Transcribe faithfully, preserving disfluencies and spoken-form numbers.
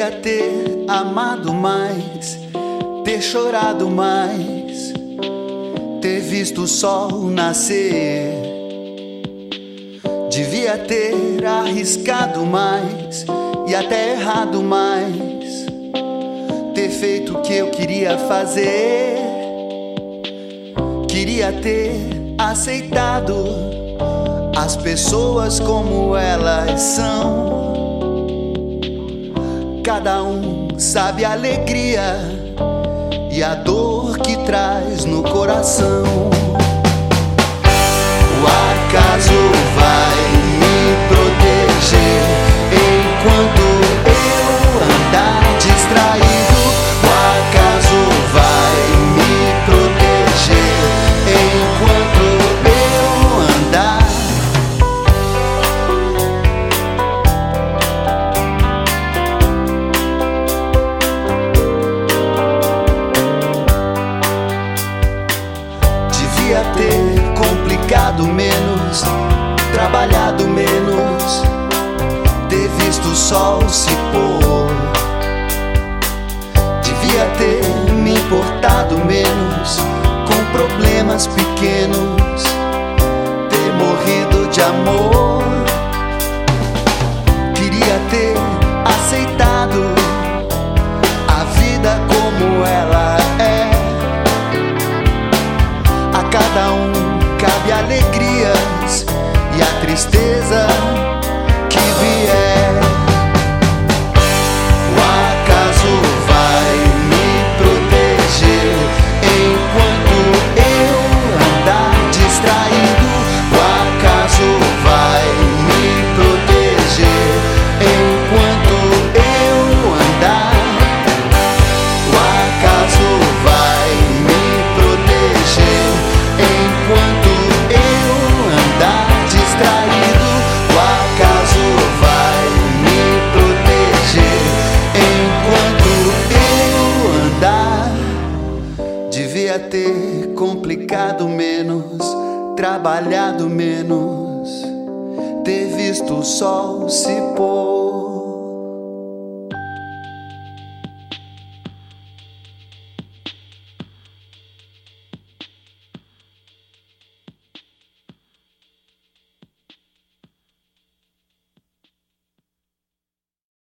Devia ter amado mais, ter chorado mais, ter visto o sol nascer. Devia ter arriscado mais e até errado mais, ter feito o que eu queria fazer. Queria ter aceitado as pessoas como elas são. Cada um sabe a alegria e a dor que traz no coração. O acaso vai me proteger enquanto eu andar distraído. O acaso vai me proteger enquanto eu andar. Devia ter complicado menos, trabalhado menos, ter visto o sol se pôr. Devia ter me importado menos com problemas pequenos, ter morrido de amor. Queria ter aceitado a vida como ela é. A cada um cabe alegrias e a tristeza que vier. O acaso vai me proteger enquanto eu andar distraído. O acaso vai me proteger enquanto eu andar. O acaso vai me proteger enquanto eu andar distraído. O acaso vai me proteger enquanto eu andar. Devia ter complicado menos, trabalhado menos, ter visto o sol se pôr.